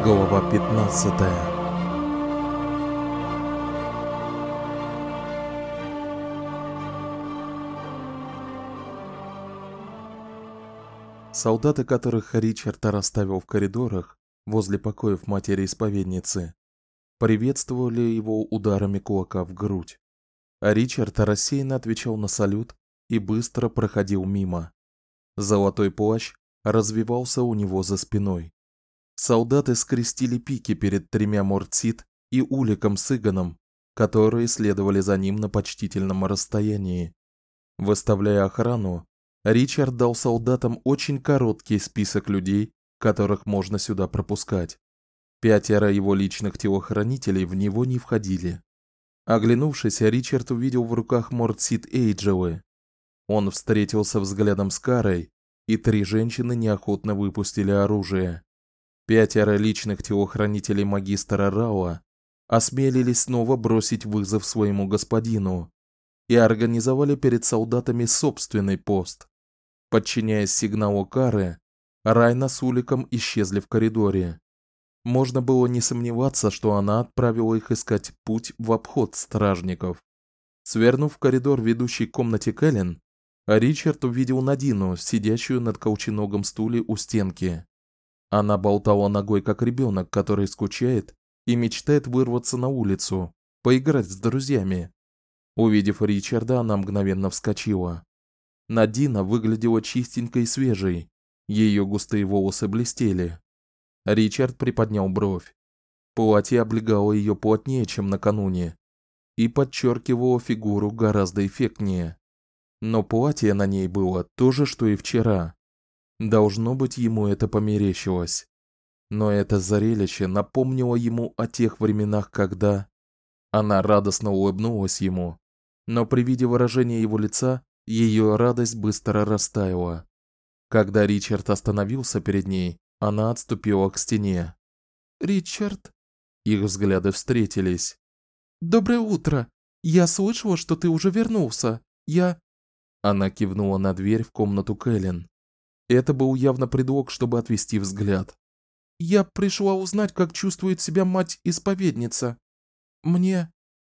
Глава 15. Солдаты, которых Ричард расставил в коридорах возле покоев матери-исповедницы, приветствовали его ударами кулака в грудь. А Ричард рассеянно отвечал на салют и быстро проходил мимо. Золотой плащ развевался у него за спиной. Солдаты скрестили пики перед тремя Мортсит и Уликом с Иганом, которые следовали за ним на почтительном расстоянии. Выставляя охрану, Ричард дал солдатам очень короткий список людей, которых можно сюда пропускать. 5 его личных телохранителей в него не входили. Оглянувшись, Ричард увидел в руках Мортсит Эйджелы. Он встретился взглядом с Карой, и 3 женщины неохотно выпустили оружие. 5 личных телохранителей магистра Рауа осмелились снова бросить вызов своему господину и организовали перед солдатами собственный пост. Подчиняясь сигналу Кары, Райна с Уликом исчезли в коридоре. Можно было не сомневаться, что она отправила их искать путь в обход стражников. Свернув в коридор, ведущий к комнате Кэлен, Ричард увидел Надину, сидящую на колченогом стуле у стенки. Она болтала ногой, как ребенок, который скучает и мечтает вырваться на улицу, поиграть с друзьями. Увидев Ричарда, она мгновенно вскочила. Надина выглядела чистенькой и свежей, ее густые волосы блестели. Ричард приподнял бровь. Платье облегало ее плотнее, чем накануне, и подчеркивало фигуру гораздо эффектнее. Но платье на ней было то же, что и вчера. Должно быть, ему это померещилось. Но это зрелище напомнило ему о тех временах, когда... Она радостно улыбнулась ему, но при виде выражения его лица ее радость быстро растаяла. Когда Ричард остановился перед ней, она отступила к стене. «Ричард?» Их взгляды встретились. «Доброе утро. Я слышала, что ты уже вернулся. Она кивнула на дверь в комнату Кэлен. Это был явно предлог, чтобы отвести взгляд. «Я пришла узнать, как чувствует себя мать-исповедница. Мне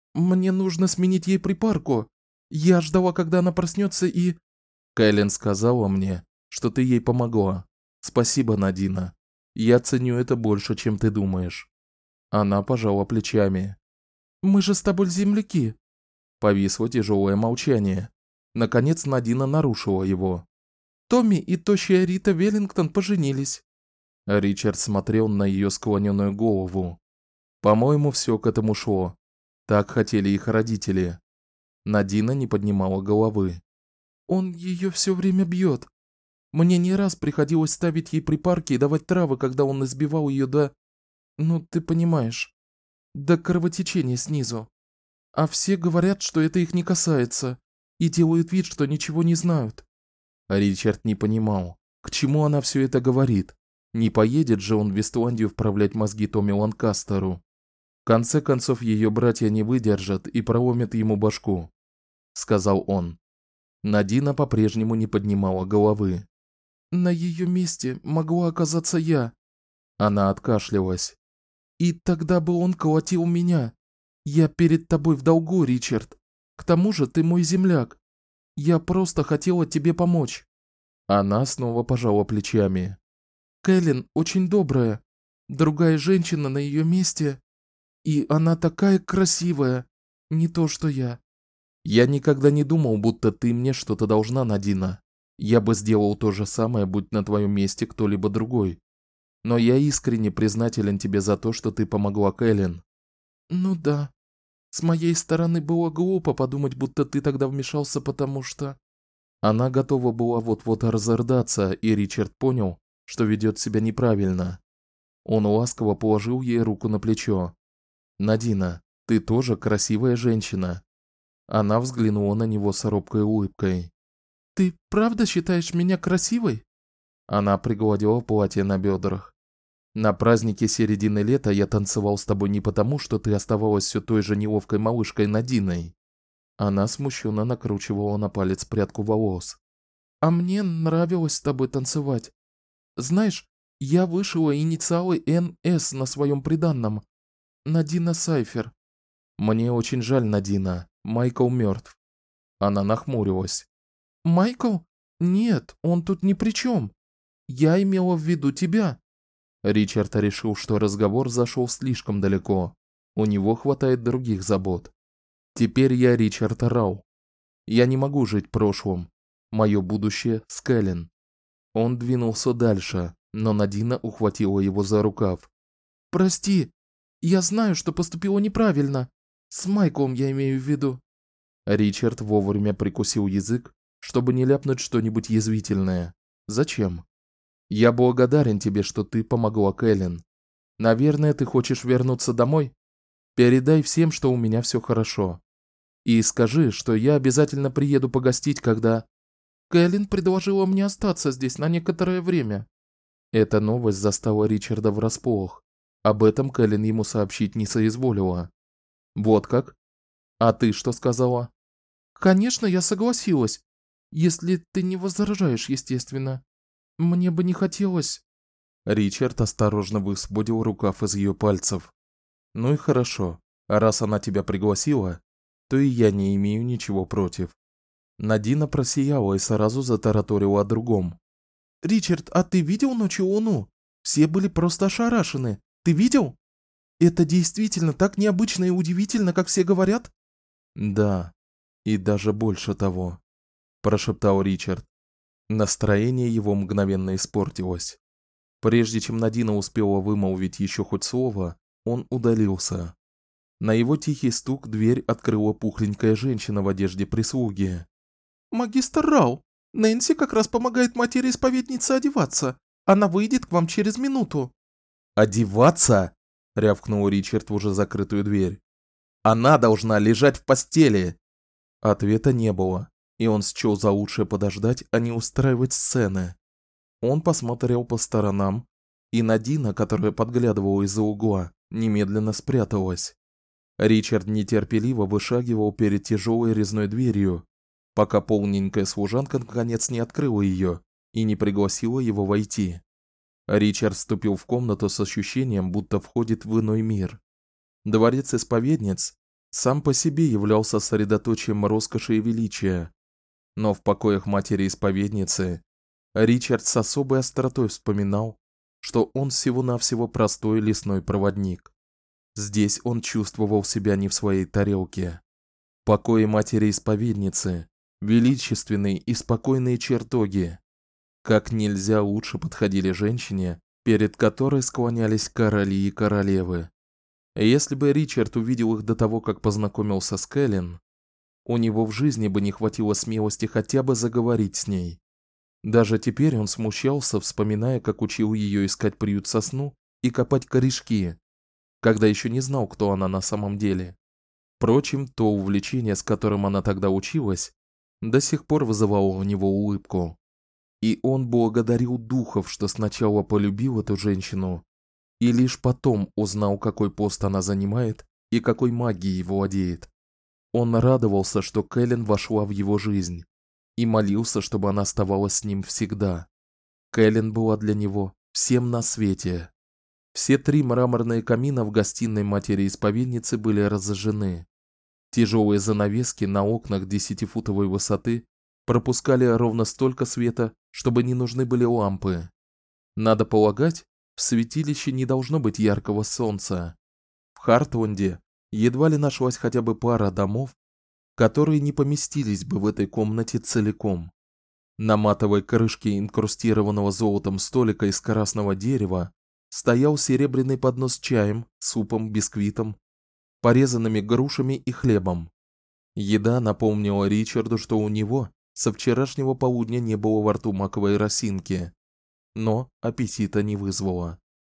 нужно сменить ей припарку. Я ждала, когда она проснется и...» «Кэлен сказала мне, что ты ей помогла. Спасибо, Надина. Я ценю это больше, чем ты думаешь». Она пожала плечами. «Мы же с тобой земляки». Повисло тяжелое молчание. Наконец Надина нарушила его. «Томми и тощая Рита Веллингтон поженились». Ричард смотрел на ее склоненную голову. По-моему, все к этому шло. Так хотели их родители. Надина не поднимала головы. «Он ее все время бьет. Мне не раз приходилось ставить ей припарки и давать травы, когда он избивал ее до... Ну, ты понимаешь, до кровотечения снизу. А все говорят, что это их не касается, и делают вид, что ничего не знают». Ричард не понимал, к чему она все это говорит. Не поедет же он в Вестландию вправлять мозги Томми Ланкастеру. В конце концов, ее братья не выдержат и проломят ему башку, сказал он. Надина по-прежнему не поднимала головы. «На ее месте могла оказаться я». Она откашлялась. «И тогда бы он колотил меня. Я перед тобой в долгу, Ричард. К тому же ты мой земляк. Я просто хотела тебе помочь». Она снова пожала плечами. «Кэлен очень добрая. Другая женщина на ее месте. И она такая красивая. Не то, что я». «Я никогда не думал, будто ты мне что-то должна, Надина. Я бы сделал то же самое, будь на твоем месте кто-либо другой. Но я искренне признателен тебе за то, что ты помогла Кэлен». «Ну да. С моей стороны было глупо подумать, будто ты тогда вмешался, потому что...» Она готова была вот-вот разрыдаться, и Ричард понял, что ведет себя неправильно. Он ласково положил ей руку на плечо. «Надина, ты тоже красивая женщина». Она взглянула на него с робкой улыбкой. «Ты правда считаешь меня красивой?» Она пригладила платье на бедрах. «На празднике середины лета я танцевал с тобой не потому, что ты оставалась все той же неловкой малышкой Надиной». Она смущенно накручивала на палец прядку волос. «А мне нравилось с тобой танцевать. Знаешь, Я вышила инициалы Н.С. на своем приданном. Надина Сайфер. Мне очень жаль, Надина. Майкл мертв. Она нахмурилась. Майкл? Нет, он тут ни при чем. Я имела в виду тебя. Ричард решил, что разговор зашел слишком далеко. У него хватает других забот. Теперь я Ричард Рау. Я не могу жить прошлым. Мое будущее с Кэлен. Он двинулся дальше, но Надина ухватила его за рукав. Прости, я знаю, что поступила неправильно. С Майклом я имею в виду. Ричард вовремя прикусил язык, чтобы не ляпнуть что-нибудь язвительное. Зачем? Я благодарен тебе, что ты помогла Кэлен. Наверное, ты хочешь вернуться домой? Передай всем, что у меня все хорошо. И скажи, что я обязательно приеду погостить, когда Кэлен предложила мне остаться здесь на некоторое время. Эта новость застала Ричарда врасплох. Об этом Кэлен ему сообщить не соизволила. Вот как? А ты что сказала? Конечно, я согласилась. Если ты не возражаешь, естественно. Мне бы не хотелось. Ричард осторожно высвободил рукав из ее пальцев. Ну и хорошо. А раз она тебя пригласила, то и я не имею ничего против. Надина просияла и сразу затараторила о другом. Ричард, а ты видел ночью луну? Все были просто ошарашены. Ты видел? Это действительно так необычно и удивительно, как все говорят? Да, и даже больше того, прошептал Ричард. Настроение его мгновенно испортилось. Прежде чем Надина успела вымолвить еще хоть слово, он удалился. На его тихий стук дверь открыла пухленькая женщина в одежде прислуги. «Магистр Рау, Нэнси как раз помогает матери-исповеднице одеваться. Она выйдет к вам через минуту». «Одеваться?» — рявкнул Ричард в уже закрытую дверь. «Она должна лежать в постели!» Ответа не было, и он счел за лучшее подождать, а не устраивать сцены. Он посмотрел по сторонам, и Надина, которая подглядывала из-за угла, немедленно спряталась. Ричард нетерпеливо вышагивал перед тяжелой резной дверью, пока полненькая служанка наконец не открыла ее и не пригласила его войти. Ричард вступил в комнату с ощущением, будто входит в иной мир. Дворец исповедниц сам по себе являлся средоточием роскоши и величия, но в покоях матери-исповедницы Ричард с особой остротой вспоминал, что он всего-навсего простой лесной проводник. Здесь он чувствовал себя не в своей тарелке. Покои матери-исповедницы, величественные и спокойные чертоги, как нельзя лучше подходили женщине, перед которой склонялись короли и королевы. Если бы Ричард увидел их до того, как познакомился с Кэлен, у него в жизни бы не хватило смелости хотя бы заговорить с ней. Даже теперь он смущался, вспоминая, как учил ее искать приют со сну и копать корешки, когда еще не знал, кто она на самом деле. Впрочем, то увлечение, с которым она тогда училась, до сих пор вызывало у него улыбку. И он благодарил духов, что сначала полюбил эту женщину, и лишь потом узнал, какой пост она занимает и какой магией владеет. Он радовался, что Кэлен вошла в его жизнь, и молился, чтобы она оставалась с ним всегда. Кэлен была для него всем на свете. Все 3 мраморные камина в гостиной матери-исповедницы были разожжены. Тяжелые занавески на окнах 10-футовой высоты пропускали ровно столько света, чтобы не нужны были лампы. Надо полагать, в святилище не должно быть яркого солнца. В Хартленде едва ли нашлась хотя бы пара домов, которые не поместились бы в этой комнате целиком. На матовой крышке инкрустированного золотом столика из красного дерева стоял серебряный поднос с чаем, супом, бисквитом, порезанными грушами и хлебом. Еда напомнила Ричарду, что у него со вчерашнего полудня не было во рту маковой росинки, но аппетита не вызвала.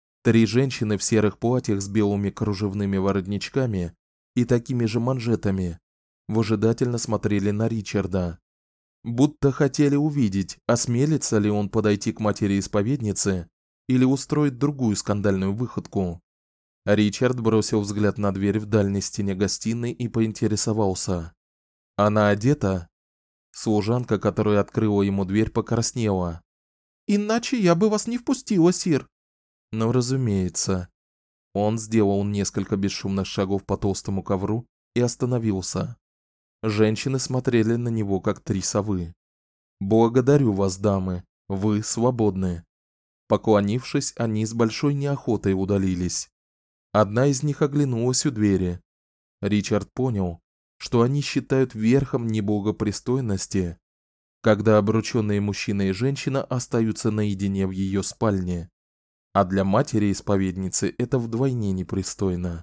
3 женщины в серых платьях с белыми кружевными воротничками и такими же манжетами выжидательно смотрели на Ричарда, будто хотели увидеть, осмелится ли он подойти к матери-исповеднице или устроить другую скандальную выходку. Ричард бросил взгляд на дверь в дальней стене гостиной и поинтересовался: "Она одета?" Служанка, которая открыла ему дверь, покраснела. Иначе я бы вас не впустила, сир. Ну, разумеется. Он сделал несколько бесшумных шагов по толстому ковру и остановился. Женщины смотрели на него как 3 совы. Благодарю вас, дамы, вы свободны. Поклонившись, они с большой неохотой удалились. Одна из них оглянулась у двери. Ричард понял, что они считают верхом неблагопристойности, когда обручённые мужчина и женщина остаются наедине в её спальне. А для матери-исповедницы это вдвойне непристойно.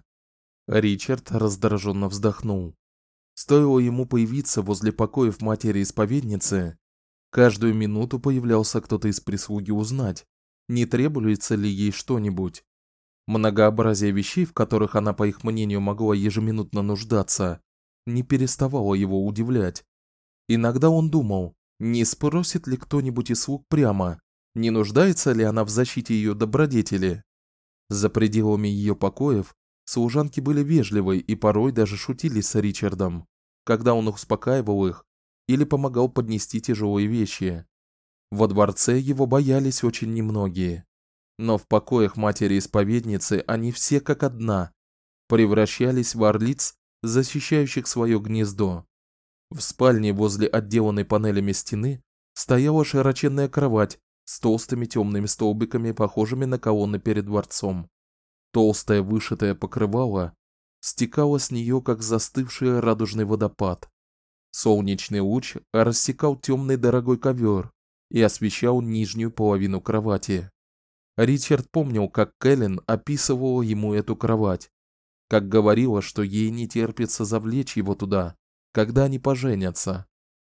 Ричард раздражённо вздохнул. Стоило ему появиться возле покоев матери-исповедницы, каждую минуту появлялся кто-то из прислуги узнать, не требуется ли ей что-нибудь. Многообразие вещей, в которых она, по их мнению, могла ежеминутно нуждаться, не переставало его удивлять. Иногда он думал, не спросит ли кто-нибудь из слуг прямо, не нуждается ли она в защите её добродетели. За пределами её покоев служанки были вежливы и порой даже шутили с Ричардом, когда он успокаивал их или помогал поднести тяжелые вещи. Во дворце его боялись очень немногие, но в покоях матери-исповедницы они все как одна превращались в орлиц, защищающих своё гнездо. В спальне возле отделанной панелями стены стояла широченная кровать с толстыми тёмными столбиками, похожими на колонны перед дворцом. Толстое вышитое покрывало стекало с неё, как застывший радужный водопад. Солнечный луч рассекал тёмный дорогой ковёр и освещал нижнюю половину кровати. Ричард помнил, как Кэлен описывала ему эту кровать, как говорила, что ей не терпится завлечь его туда, когда они поженятся.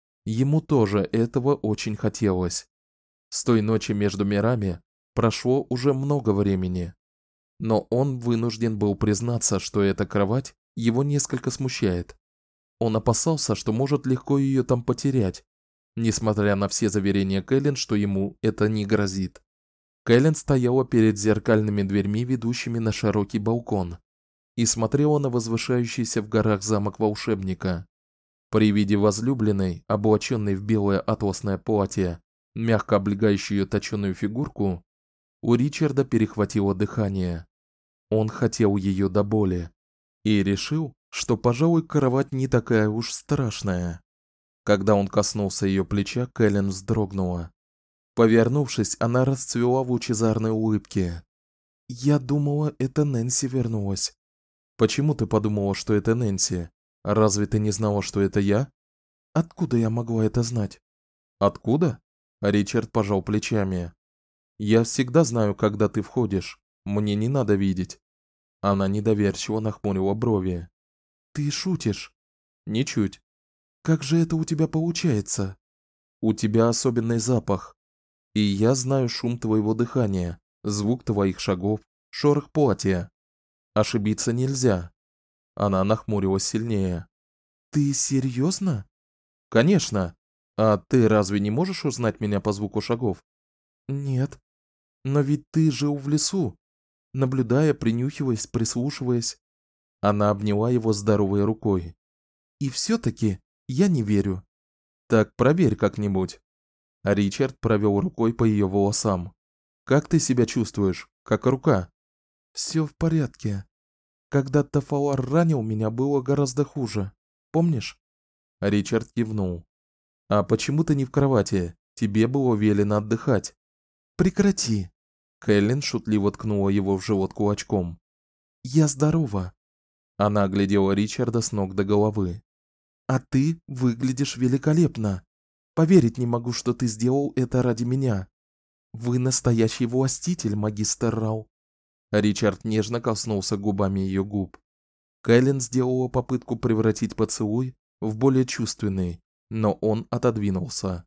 Ему тоже этого очень хотелось. С той ночи между мирами прошло уже много времени, но он вынужден был признаться, что эта кровать его несколько смущает. Он опасался, что может легко её там потерять, несмотря на все заверения Кэлен, что ему это не грозит. Кэлен стояла перед зеркальными дверьми, ведущими на широкий балкон, и смотрела на возвышающийся в горах замок волшебника. При виде возлюбленной, облачённой в белое атласное платье, мягко облегающее её точёную фигурку, у Ричарда перехватило дыхание. Он хотел её до боли и решил, что, пожалуй, кровать не такая уж страшная. Когда он коснулся её плеча, Кэлен вздрогнула. Повернувшись, она расцвела в лучезарной улыбке. "Я думала, это Нэнси вернулась". "Почему ты подумала, что это Нэнси? Разве ты не знала, что это я?" "Откуда я могла это знать?" "Откуда?" Ричард пожал плечами. "Я всегда знаю, когда ты входишь. Мне не надо видеть". Она недоверчиво нахмурила брови. "Ты шутишь?" "Ничуть". "Как же это у тебя получается?" "У тебя особенный запах. И я знаю шум твоего дыхания, звук твоих шагов, шорох платья. Ошибиться нельзя". Она нахмурилась сильнее. "Ты серьёзно?" "Конечно. А ты разве не можешь узнать меня по звуку шагов?" "Нет. Но ведь ты жил в лесу, наблюдая, принюхиваясь, прислушиваясь". Она обняла его здоровой рукой. "И всё-таки я не верю". "Так проверь как-нибудь". Ричард провёл рукой по её волосам. "Как ты себя чувствуешь? Как рука?" "Всё в порядке. Когда Тафалар ранил меня, было гораздо хуже. Помнишь?" Ричард кивнул. "А почему ты не в кровати? Тебе было велено отдыхать". "Прекрати". Кэлен шутливо ткнула его в живот кулачком. "Я здорова". Она оглядела Ричарда с ног до головы. "А ты выглядишь великолепно. Поверить не могу, что ты сделал это ради меня. Вы настоящий властитель, магистр Рау". Ричард нежно коснулся губами её губ. Кэлен сделала попытку превратить поцелуй в более чувственный, но он отодвинулся.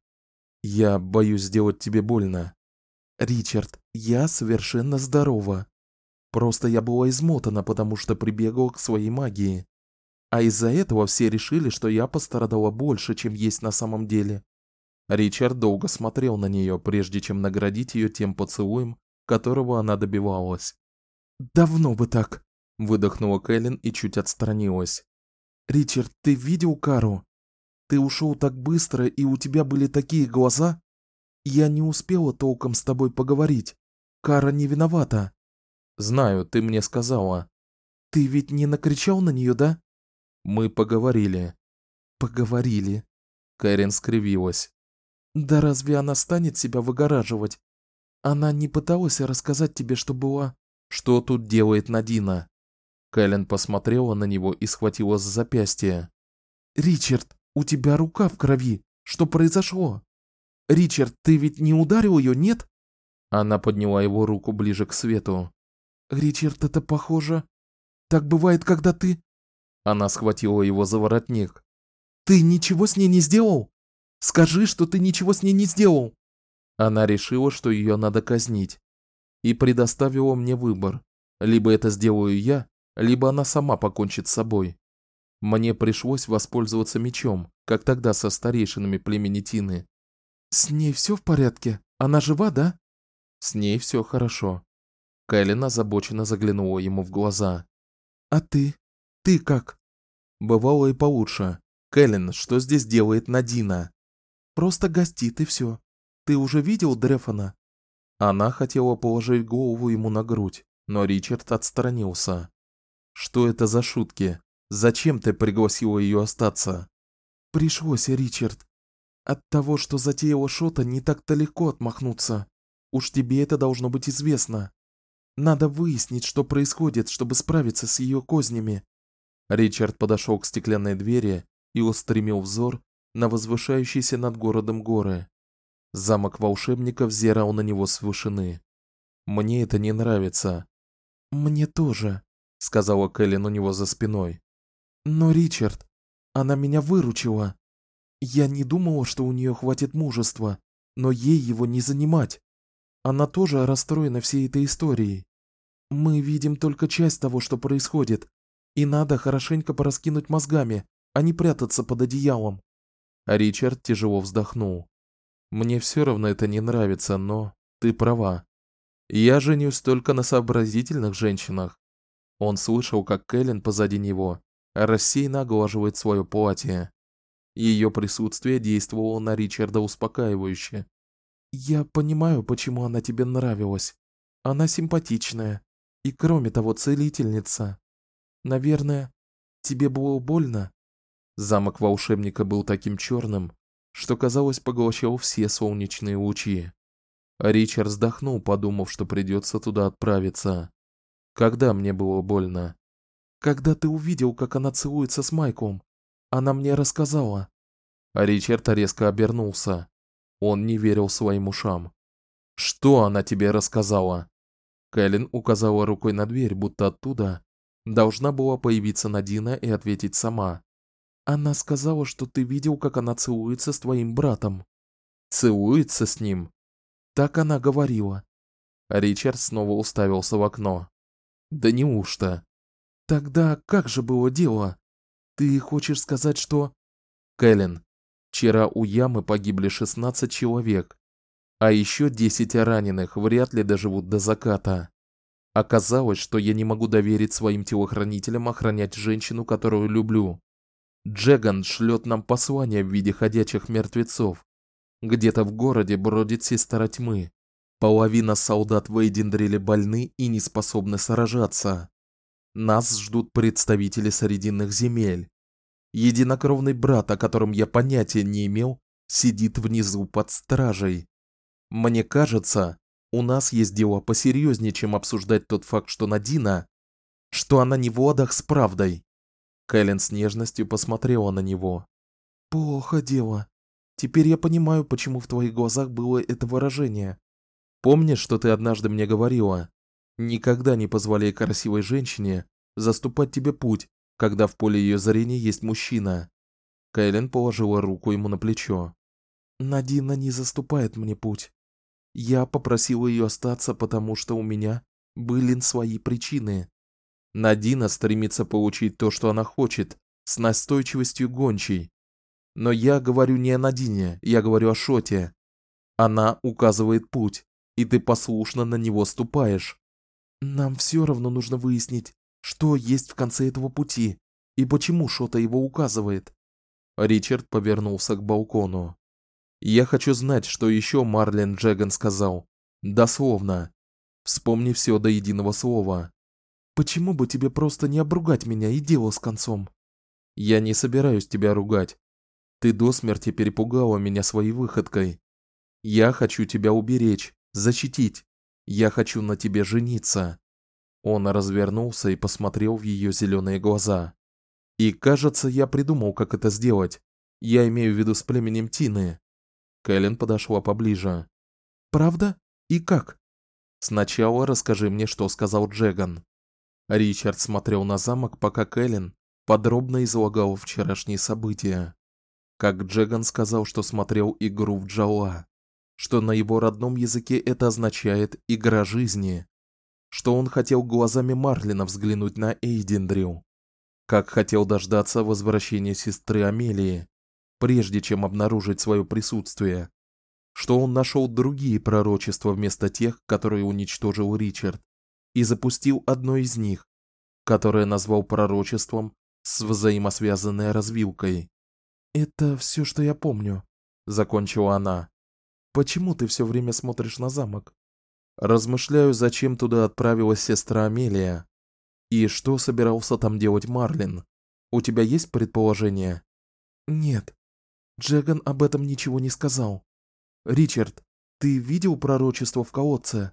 "Я боюсь сделать тебе больно". "Ричард, я совершенно здорова. Просто я была измотана, потому что прибегла к своей магии. А из-за этого все решили, что я пострадала больше, чем есть на самом деле". Ричард долго смотрел на неё, прежде чем наградить её тем поцелуем, которого она добивалась. "Давно бы так", выдохнула Кэлен и чуть отстранилась. "Ричард, ты видел Кару? Ты ушёл так быстро, и у тебя были такие глаза". Я не успела толком с тобой поговорить. Кара не виновата. Знаю, ты мне сказала. Ты ведь не накричал на нее, да? Мы поговорили. Поговорили. Кэрин скривилась. Да разве она станет себя выгораживать? Она не пыталась рассказать тебе, что была... Что тут делает Надина? Кэлен посмотрела на него и схватила за запястье. Ричард, у тебя рука в крови. Что произошло? Ричард, ты ведь не ударил ее, нет? Она подняла его руку ближе к свету. Ричард, это похоже. Так бывает, когда ты... Она схватила его за воротник. Ты ничего с ней не сделал? Скажи, что ты ничего с ней не сделал. Она решила, что ее надо казнить. И предоставила мне выбор. Либо это сделаю я, либо она сама покончит с собой. Мне пришлось воспользоваться мечом, как тогда со старейшинами племени Тины. С ней все в порядке? Она жива, да? С ней все хорошо. Кэлен озабоченно заглянула ему в глаза. А ты? Ты как? Бывало и получше. Кэлен, что здесь делает Надина? Просто гостит и все. Ты уже видел Дрефона? Она хотела положить голову ему на грудь, но Ричард отстранился. Что это за шутки? Зачем ты пригласила ее остаться? Пришлось, Ричард. От того, что затеяла Шота, не так-то легко отмахнуться. Уж тебе это должно быть известно. Надо выяснить, что происходит, чтобы справиться с ее кознями. Ричард подошел к стеклянной двери и устремил взор на возвышающиеся над городом горы. Замок волшебника взирал на него с вышины. Мне это не нравится. Мне тоже, сказала Кэлен у него за спиной. Но, Ричард, она меня выручила. Я не думала, что у нее хватит мужества, но ей его не занимать. Она тоже расстроена всей этой историей. Мы видим только часть того, что происходит, и надо хорошенько пораскинуть мозгами, а не прятаться под одеялом. Ричард тяжело вздохнул. Мне все равно это не нравится, но ты права. Я женюсь только на сообразительных женщинах. Он слышал, как Кэлен позади него рассеянно оглаживает свое платье. Ее присутствие действовало на Ричарда успокаивающе. Я понимаю, почему она тебе нравилась. Она симпатичная и, кроме того, целительница. Наверное, тебе было больно? Замок волшебника был таким черным, что, казалось, поглощал все солнечные лучи. Ричард вздохнул, подумав, что придется туда отправиться. Когда мне было больно? Когда ты увидел, как она целуется с Майком. Она мне рассказала. Ричард резко обернулся. Он не верил своим ушам. Что она тебе рассказала? Кэлен указала рукой на дверь, будто оттуда должна была появиться Надина и ответить сама. Она сказала, что ты видел, как она целуется с твоим братом. Целуется с ним? Так она говорила. Ричард снова уставился в окно. Да неужто? Тогда как же было дело? Ты хочешь сказать, что... Кэлен, вчера у ямы погибли 16 человек, а еще 10 раненых вряд ли доживут до заката. Оказалось, что я не могу доверить своим телохранителям охранять женщину, которую люблю. Джеган шлет нам послание в виде ходячих мертвецов. Где-то в городе бродит сестра тьмы. Половина солдат в Эйдендриле больны и не способны сражаться. Нас ждут представители Срединных земель. Единокровный брат, о котором я понятия не имел, сидит внизу под стражей. Мне кажется, у нас есть дело посерьезнее, чем обсуждать тот факт, что Надина, что она не в ладах с правдой. Кэлен с нежностью посмотрела на него. Плохо дело. Теперь я понимаю, почему в твоих глазах было это выражение. Помнишь, что ты однажды мне говорила? Никогда не позволяй красивой женщине заступать тебе путь, когда в поле ее зрения есть мужчина. Кэлен положила руку ему на плечо. Надина не заступает мне путь. Я попросила ее остаться, потому что у меня были свои причины. Надина стремится получить то, что она хочет, с настойчивостью гончей. Но я говорю не о Надине, я говорю о Шоте. Она указывает путь, и ты послушно на него ступаешь. Нам все равно нужно выяснить, что есть в конце этого пути и почему Шота его указывает. Ричард повернулся к балкону. Я хочу знать, что еще Марлен Джеган сказал. Дословно. Вспомни все до единого слова. Почему бы тебе просто не обругать меня и дело с концом? Я не собираюсь тебя ругать. Ты до смерти перепугала меня своей выходкой. Я хочу тебя уберечь, защитить. Я хочу на тебе жениться. Он развернулся и посмотрел в ее зеленые глаза. И, кажется, я придумал, как это сделать. Я имею в виду с племенем Тины. Кэлен подошла поближе. Правда? И как? Сначала расскажи мне, что сказал Джеган. Ричард смотрел на замок, пока Кэлен подробно излагал вчерашние события. Как Джеган сказал, что смотрел игру в Джоуа, что на его родном языке это означает игра жизни, что он хотел глазами Марлина взглянуть на Эйдендрил, как хотел дождаться возвращения сестры Амелии, прежде чем обнаружить свое присутствие, что он нашел другие пророчества вместо тех, которые уничтожил Ричард, и запустил одно из них, которое назвал пророчеством с взаимосвязанной развилкой. Это все, что я помню, закончила она. Почему ты все время смотришь на замок? Размышляю, зачем туда отправилась сестра Амелия и что собирался там делать Марлин. У тебя есть предположение? Нет. Джеган об этом ничего не сказал. Ричард, ты видел пророчество в колодце?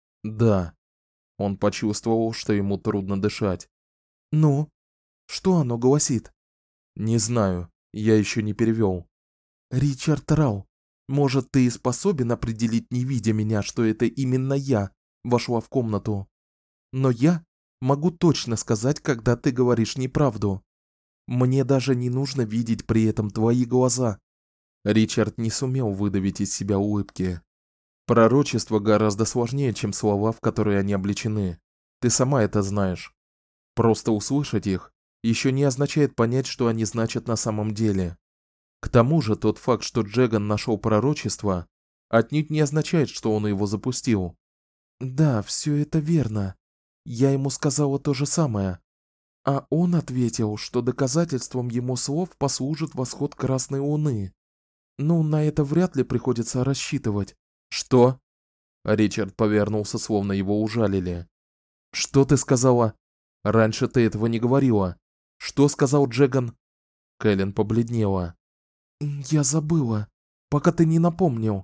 Да. Он почувствовал, что ему трудно дышать. Ну, что оно гласит? Не знаю, я еще не перевел. Ричард Рау, может, ты и способен определить, не видя меня, что это именно я вошла в комнату. Но я могу точно сказать, когда ты говоришь неправду. Мне даже не нужно видеть при этом твои глаза. Ричард не сумел выдавить из себя улыбки. Пророчество гораздо сложнее, чем слова, в которые они облечены. Ты сама это знаешь. Просто услышать их еще не означает понять, что они значат на самом деле. К тому же тот факт, что Джеган нашел пророчество, отнюдь не означает, что он его запустил. Да, все это верно. Я ему сказала то же самое. А он ответил, что доказательством ему слов послужит восход Красной Луны. Ну, на это вряд ли приходится рассчитывать. Что? Ричард повернулся, словно его ужалили. Что ты сказала? Раньше ты этого не говорила. Что сказал Джеган? Кэлен побледнела. Я забыла, пока ты не напомнил.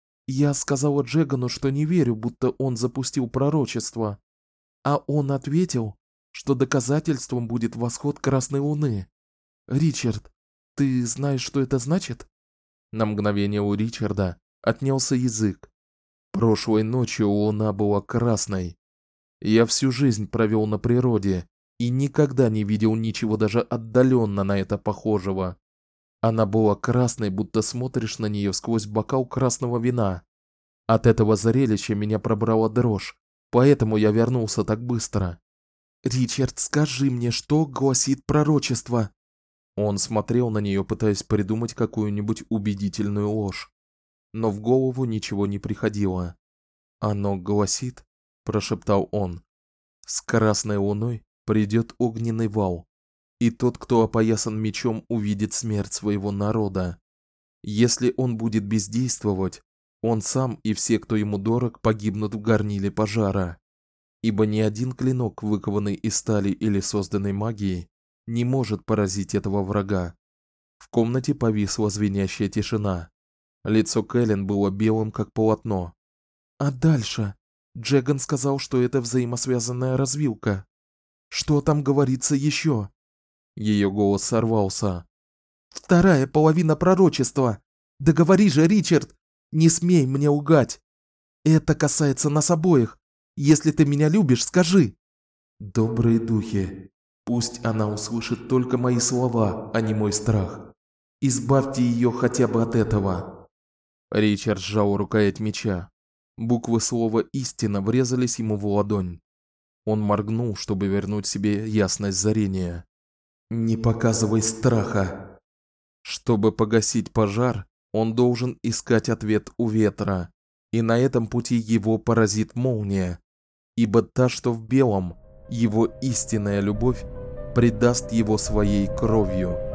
Я сказала Джегану, что не верю, будто он запустил пророчество. А он ответил, что доказательством будет восход Красной Луны. Ричард, ты знаешь, что это значит? На мгновение у Ричарда отнялся язык. Прошлой ночью луна была красной. Я всю жизнь провел на природе и никогда не видел ничего даже отдаленно на это похожего. Она была красной, будто смотришь на нее сквозь бокал красного вина. От этого зрелища меня пробрала дрожь, поэтому я вернулся так быстро. Ричард, скажи мне, что гласит пророчество? Он смотрел на нее, пытаясь придумать какую-нибудь убедительную ложь, но в голову ничего не приходило. Оно гласит, прошептал он: с красной луной придет огненный вал, и тот, кто опоясан мечом, увидит смерть своего народа. Если он будет бездействовать, он сам и все, кто ему дорог, погибнут в горниле пожара. Ибо ни один клинок, выкованный из стали или созданной магией, не может поразить этого врага. В комнате повисла звенящая тишина. Лицо Кэлен было белым, как полотно. А дальше? Джеган сказал, что это взаимосвязанная развилка. Что там говорится еще? Ее голос сорвался. Вторая половина пророчества. Да говори же, Ричард, не смей мне лгать. Это касается нас обоих. Если ты меня любишь, скажи. Добрые духи, пусть она услышит только мои слова, а не мой страх. Избавьте ее хотя бы от этого. Ричард сжал рукоять меча. Буквы слова «истина» врезались ему в ладонь. Он моргнул, чтобы вернуть себе ясность зрения. Не показывай страха. Чтобы погасить пожар, он должен искать ответ у ветра, и на этом пути его поразит молния, ибо та, что в белом, его истинная любовь, предаст его своей кровью.